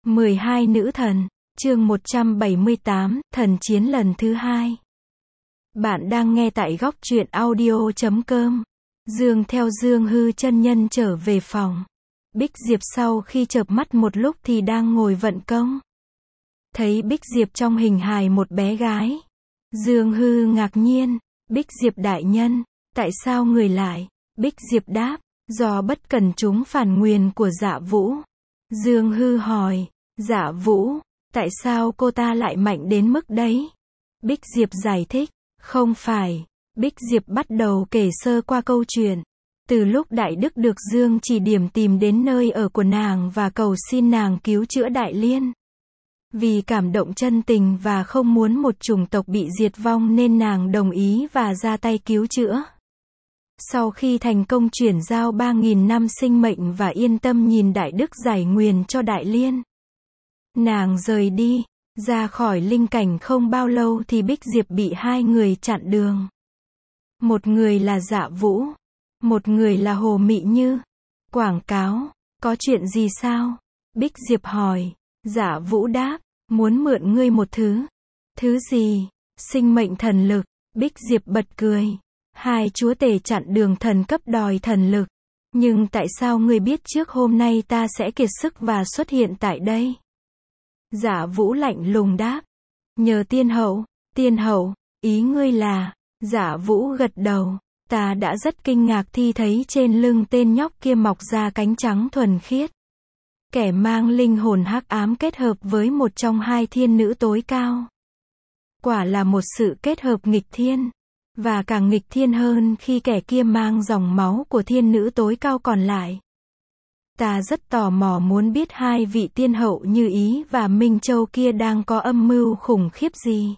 12 nữ thần, chương 178, thần chiến lần thứ 2. Bạn đang nghe tại góc truyện audio.com. Dương theo Dương Hư chân nhân trở về phòng. Bích Diệp sau khi chợp mắt một lúc thì đang ngồi vận công. Thấy Bích Diệp trong hình hài một bé gái. Dương Hư ngạc nhiên, Bích Diệp đại nhân, tại sao người lại? Bích Diệp đáp, do bất cẩn trúng phản nguyền của Dạ Vũ. Dương Hư hỏi, Dạ Vũ, tại sao cô ta lại mạnh đến mức đấy? Bích Diệp giải thích, không phải. Bích Diệp bắt đầu kể sơ qua câu chuyện. Từ lúc Đại Đức được Dương chỉ điểm tìm đến nơi ở của nàng và cầu xin nàng cứu chữa Đại Liên. Vì cảm động chân tình và không muốn một chủng tộc bị diệt vong nên nàng đồng ý và ra tay cứu chữa. Sau khi thành công chuyển giao 3.000 năm sinh mệnh và yên tâm nhìn Đại Đức giải nguyền cho Đại Liên, nàng rời đi, ra khỏi linh cảnh không bao lâu thì Bích Diệp bị hai người chặn đường. Một người là Dạ Vũ, một người là Hồ Mị Như. Quảng cáo, có chuyện gì sao? Bích Diệp hỏi. Dạ Vũ đáp, muốn mượn ngươi một thứ. Thứ gì? Sinh mệnh thần lực. Bích Diệp bật cười. Hai chúa tể chặn đường thần cấp đòi thần lực. Nhưng tại sao ngươi biết trước hôm nay ta sẽ kiệt sức và xuất hiện tại đây? Dạ Vũ lạnh lùng đáp. Nhờ tiên hậu, ý ngươi là... Dạ Vũ gật đầu. Ta đã rất kinh ngạc khi thấy trên lưng tên nhóc kia mọc ra cánh trắng thuần khiết. Kẻ mang linh hồn hắc ám kết hợp với một trong hai thiên nữ tối cao. Quả là một sự kết hợp nghịch thiên. Và càng nghịch thiên hơn khi kẻ kia mang dòng máu của thiên nữ tối cao còn lại. Ta rất tò mò muốn biết hai vị tiên hậu Như Ý và Minh Châu kia đang có âm mưu khủng khiếp gì.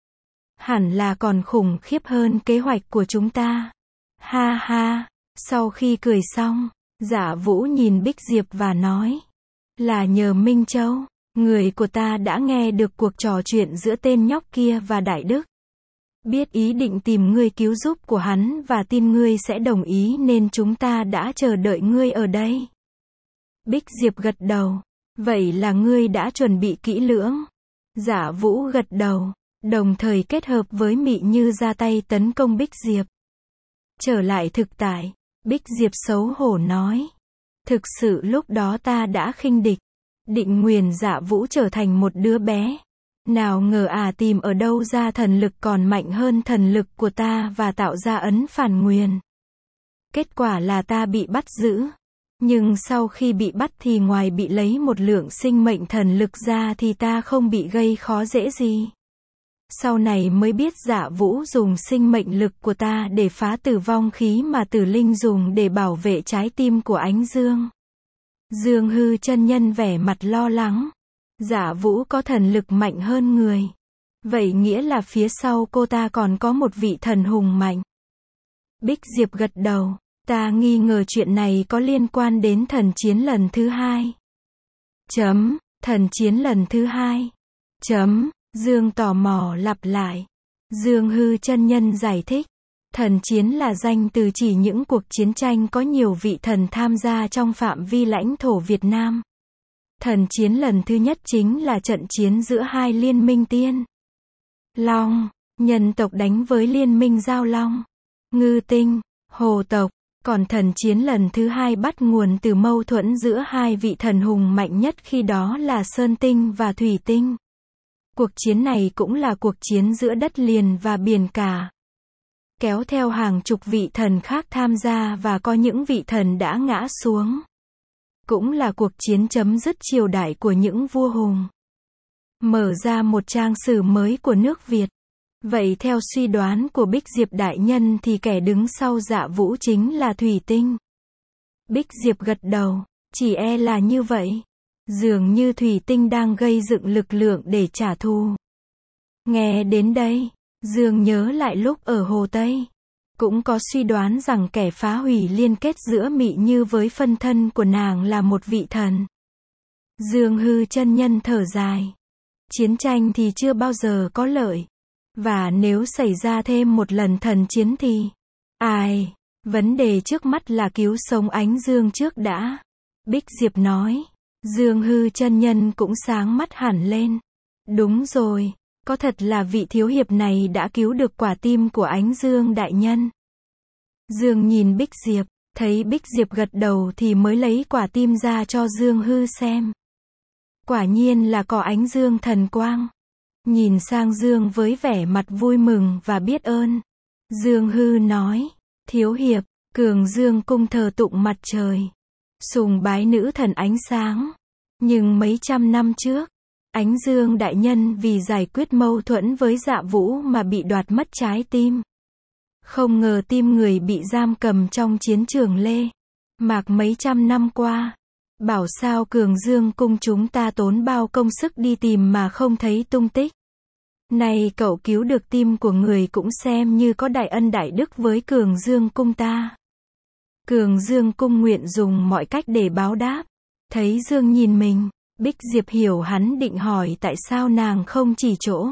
Hẳn là còn khủng khiếp hơn kế hoạch của chúng ta. Ha ha, sau khi cười xong, Dạ Vũ nhìn Bích Diệp và nói. Là nhờ Minh Châu, người của ta đã nghe được cuộc trò chuyện giữa tên nhóc kia và Đại Đức. Biết ý định tìm ngươi cứu giúp của hắn và tin ngươi sẽ đồng ý nên chúng ta đã chờ đợi ngươi ở đây. Bích Diệp gật đầu. Vậy là ngươi đã chuẩn bị kỹ lưỡng. Dạ Vũ gật đầu, đồng thời kết hợp với Mị Như ra tay tấn công Bích Diệp. Trở lại thực tại, Bích Diệp xấu hổ nói. Thực sự lúc đó ta đã khinh địch. Định nguyền Dạ Vũ trở thành một đứa bé. Nào ngờ tìm ở đâu ra thần lực còn mạnh hơn thần lực của ta và tạo ra ấn phản nguyền. Kết quả là ta bị bắt giữ. Nhưng sau khi bị bắt thì ngoài bị lấy một lượng sinh mệnh thần lực ra thì ta không bị gây khó dễ gì. Sau này mới biết Dạ Vũ dùng sinh mệnh lực của ta để phá tử vong khí mà Tử Linh dùng để bảo vệ trái tim của Ánh Dương. Dương Hư chân nhân vẻ mặt lo lắng. Dạ Vũ có thần lực mạnh hơn người. Vậy nghĩa là phía sau cô ta còn có một vị thần hùng mạnh. Bích Diệp gật đầu. Ta nghi ngờ chuyện này có liên quan đến thần chiến lần thứ 2. Thần chiến lần thứ 2. Dương tò mò lặp lại. Dương Hư chân nhân giải thích. Thần chiến là danh từ chỉ những cuộc chiến tranh có nhiều vị thần tham gia trong phạm vi lãnh thổ Việt Nam. Thần chiến lần thứ nhất chính là trận chiến giữa hai liên minh tiên Long, nhân tộc đánh với liên minh Giao Long, Ngư Tinh, Hồ tộc. Còn thần chiến lần thứ 2 bắt nguồn từ mâu thuẫn giữa hai vị thần hùng mạnh nhất khi đó là Sơn Tinh và Thủy Tinh. Cuộc chiến này cũng là cuộc chiến giữa đất liền và biển cả. Kéo theo hàng chục vị thần khác tham gia và có những vị thần đã ngã xuống. Cũng là cuộc chiến chấm dứt triều đại của những vua hùng. Mở ra một trang sử mới của nước Việt. Vậy theo suy đoán của Bích Diệp đại nhân thì kẻ đứng sau Dạ Vũ chính là Thủy Tinh. Bích Diệp gật đầu, chỉ e là như vậy. Dường như Thủy Tinh đang gây dựng lực lượng để trả thù. Nghe đến đây, Dương nhớ lại lúc ở Hồ Tây. Cũng có suy đoán rằng kẻ phá hủy liên kết giữa Mị Như với phân thân của nàng là một vị thần. Dương Hư chân nhân thở dài. Chiến tranh thì chưa bao giờ có lợi. Và nếu xảy ra thêm một lần thần chiến thì... vấn đề trước mắt là cứu sống Ánh Dương trước đã. Bích Diệp nói. Dương Hư chân nhân cũng sáng mắt hẳn lên. Đúng rồi, có thật là vị thiếu hiệp này đã cứu được quả tim của Ánh Dương đại nhân. Dương nhìn Bích Diệp, thấy Bích Diệp gật đầu thì mới lấy quả tim ra cho Dương Hư xem. Quả nhiên là có ánh dương thần quang. Nhìn sang Dương với vẻ mặt vui mừng và biết ơn. Dương Hư nói, thiếu hiệp, Cường Dương cung thờ tụng mặt trời, sùng bái nữ thần ánh sáng. Nhưng mấy trăm năm trước, Ánh Dương đại nhân vì giải quyết mâu thuẫn với Dạ Vũ mà bị đoạt mất trái tim. Không ngờ tim người bị giam cầm trong chiến trường Lê Mạc mấy trăm năm qua. Bảo sao Cường Dương cung chúng ta tốn bao công sức đi tìm mà không thấy tung tích. Này cậu cứu được tim của người cũng xem như có đại ân đại đức với Cường Dương cung ta. Cường Dương cung nguyện dùng mọi cách để báo đáp. Thấy Dương nhìn mình, Bích Diệp hiểu hắn định hỏi tại sao nàng không chỉ chỗ.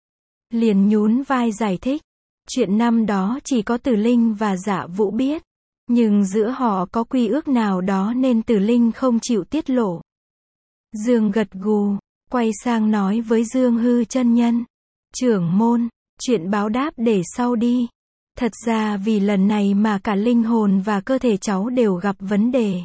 Liền nhún vai giải thích. Chuyện năm đó chỉ có Tử Linh và Dạ Vũ biết. Nhưng giữa họ có quy ước nào đó nên Tử Linh không chịu tiết lộ. Dương gật gù, quay sang nói với Dương Hư chân nhân. Trưởng môn, chuyện báo đáp để sau đi. Thật ra vì lần này mà cả linh hồn và cơ thể cháu đều gặp vấn đề.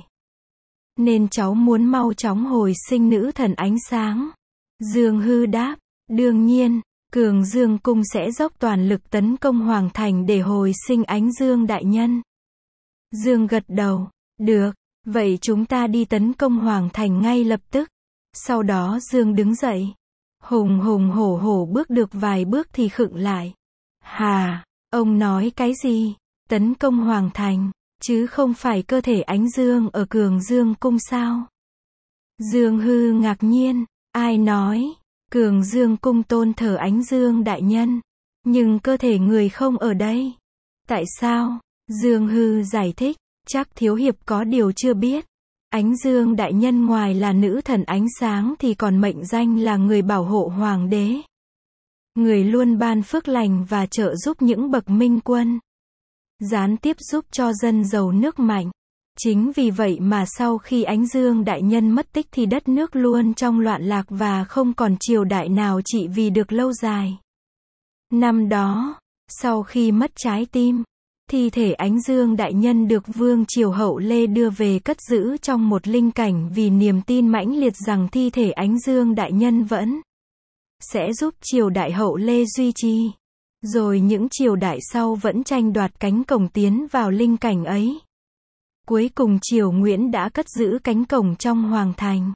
Nên cháu muốn mau chóng hồi sinh nữ thần ánh sáng. Dương Hư đáp, đương nhiên, Cường Dương cung sẽ dốc toàn lực tấn công Hoàng Thành để hồi sinh Ánh Dương đại nhân. Dương gật đầu, được, vậy chúng ta đi tấn công Hoàng Thành ngay lập tức. Sau đó Dương đứng dậy. Hùng hùng hổ hổ bước được vài bước thì khựng lại. Hà, ông nói cái gì? Tấn công Hoàng Thành, chứ không phải cơ thể Ánh Dương ở Cường Dương cung sao? Dương Hư ngạc nhiên, ai nói? Cường Dương cung tôn thờ Ánh Dương đại nhân, nhưng cơ thể người không ở đây. Tại sao? Dương Hư giải thích, chắc thiếu hiệp có điều chưa biết. Ánh Dương đại nhân ngoài là nữ thần ánh sáng thì còn mệnh danh là người bảo hộ hoàng đế. Người luôn ban phước lành và trợ giúp những bậc minh quân. Gián tiếp giúp cho dân giàu nước mạnh. Chính vì vậy mà sau khi Ánh Dương đại nhân mất tích thì đất nước luôn trong loạn lạc và không còn triều đại nào trị vì được lâu dài. Năm đó, sau khi mất trái tim, thi thể Ánh Dương đại nhân được vương triều hậu Lê đưa về cất giữ trong một linh cảnh vì niềm tin mãnh liệt rằng thi thể Ánh Dương đại nhân vẫn sẽ giúp triều đại hậu Lê duy trì. Rồi những triều đại sau vẫn tranh đoạt cánh cổng tiến vào linh cảnh ấy. Cuối cùng triều Nguyễn đã cất giữ cánh cổng trong Hoàng Thành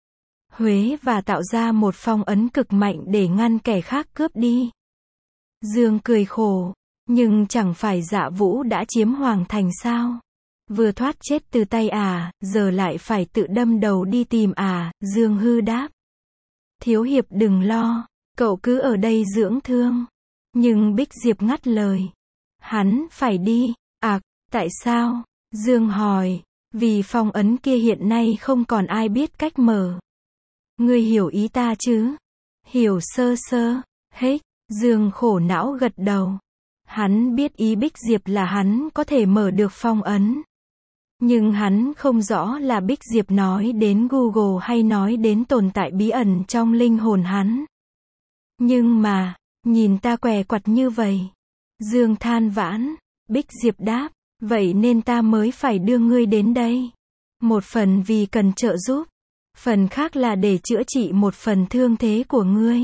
Huế và tạo ra một phong ấn cực mạnh để ngăn kẻ khác cướp đi. Dương cười khổ, nhưng chẳng phải Dạ Vũ đã chiếm Hoàng Thành sao? Vừa thoát chết từ tay giờ lại phải tự đâm đầu đi tìm Dương Hư đáp. Thiếu hiệp đừng lo, cậu cứ ở đây dưỡng thương. Nhưng Bích Diệp ngắt lời. Hắn phải đi. Tại sao? Dương hỏi. Vì phong ấn kia hiện nay không còn ai biết cách mở. Ngươi hiểu ý ta chứ? Hiểu sơ sơ. Hết. Dương khổ não gật đầu. Hắn biết ý Bích Diệp là hắn có thể mở được phong ấn. Nhưng hắn không rõ là Bích Diệp nói đến Google hay nói đến tồn tại bí ẩn trong linh hồn hắn. Nhưng mà, nhìn ta què quặt như vậy. Dương than vãn. Bích Diệp đáp. Vậy nên ta mới phải đưa ngươi đến đây. Một phần vì cần trợ giúp. Phần khác là để chữa trị một phần thương thế của ngươi.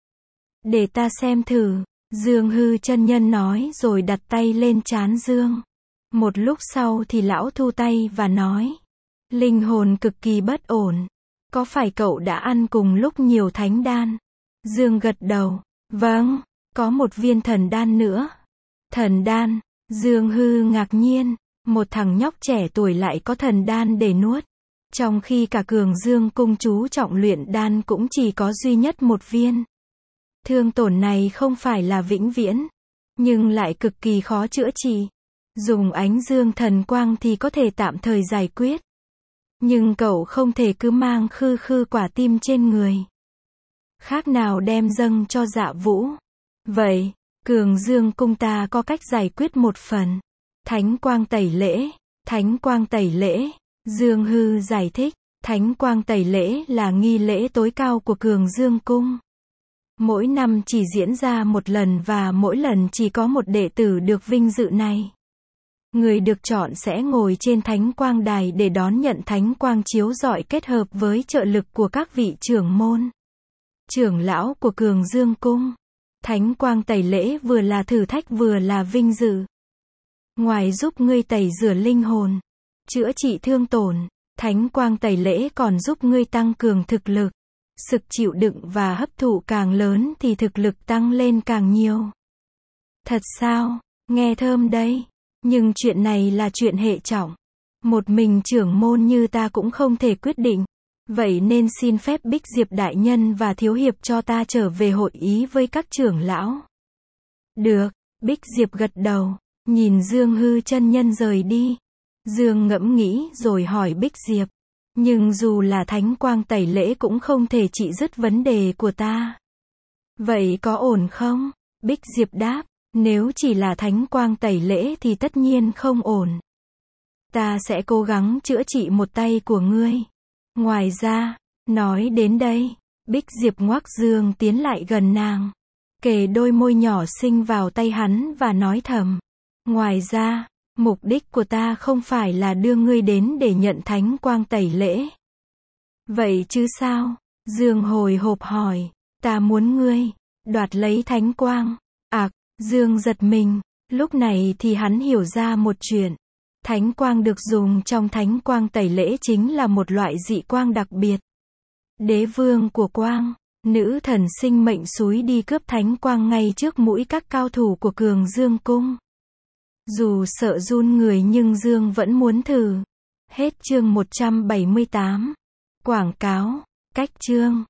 Để ta xem thử. Dương Hư chân nhân nói rồi đặt tay lên trán Dương. Một lúc sau thì lão thu tay và nói. Linh hồn cực kỳ bất ổn. Có phải cậu đã ăn cùng lúc nhiều thánh đan? Dương gật đầu. Vâng, có một viên thần đan nữa. Thần đan? Dương Hư ngạc nhiên. Một thằng nhóc trẻ tuổi lại có thần đan để nuốt. Trong khi cả Cường Dương cung chú trọng luyện đan cũng chỉ có duy nhất một viên. Thương tổn này không phải là vĩnh viễn, nhưng lại cực kỳ khó chữa trị. Dùng Ánh Dương thần quang thì có thể tạm thời giải quyết. Nhưng cậu không thể cứ mang khư quả tim trên người. Khác nào đem dâng cho Dạ Vũ. Vậy, Cường Dương cung ta có cách giải quyết một phần. Thánh quang tẩy lễ. Thánh quang tẩy lễ. Dương Hư giải thích. Thánh quang tẩy lễ là nghi lễ tối cao của Cường Dương Cung. Mỗi năm chỉ diễn ra một lần và mỗi lần chỉ có một đệ tử được vinh dự này. Người được chọn sẽ ngồi trên thánh quang đài để đón nhận thánh quang chiếu rọi kết hợp với trợ lực của các vị trưởng môn, trưởng lão của Cường Dương Cung. Thánh quang tẩy lễ vừa là thử thách vừa là vinh dự. Ngoài giúp ngươi tẩy rửa linh hồn, chữa trị thương tổn, thánh quang tẩy lễ còn giúp ngươi tăng cường thực lực. Sức chịu đựng và hấp thụ càng lớn thì thực lực tăng lên càng nhiều. Thật sao? Nghe thơm đây. Nhưng chuyện này là chuyện hệ trọng. Một mình trưởng môn như ta cũng không thể quyết định. Vậy nên xin phép Bích Diệp đại nhân và thiếu hiệp cho ta trở về hội ý với các trưởng lão. Được, Bích Diệp gật đầu, nhìn Dương Hư chân nhân rời đi. Dương ngẫm nghĩ rồi hỏi Bích Diệp. Nhưng dù là thánh quang tẩy lễ cũng không thể trị dứt vấn đề của ta. Vậy có ổn không? Bích Diệp đáp, nếu chỉ là thánh quang tẩy lễ thì tất nhiên không ổn. Ta sẽ cố gắng chữa trị một tay của ngươi. Ngoài ra, nói đến đây, Bích Diệp ngoắc Dương tiến lại gần nàng, kề đôi môi nhỏ xinh vào tay hắn và nói thầm. Ngoài ra, mục đích của ta không phải là đưa ngươi đến để nhận thánh quang tẩy lễ. Vậy chứ sao? Dương hồi hộp hỏi. Ta muốn ngươi đoạt lấy thánh quang. Dương giật mình. Lúc này thì hắn hiểu ra một chuyện. Thánh quang được dùng trong thánh quang tẩy lễ chính là một loại dị quang đặc biệt. Đế vương của quang, nữ thần sinh mệnh xúi đi cướp thánh quang ngay trước mũi các cao thủ của Cường Dương Cung. Dù sợ run người nhưng Dương vẫn muốn thử. Hết chương 178. Quảng cáo. Cách chương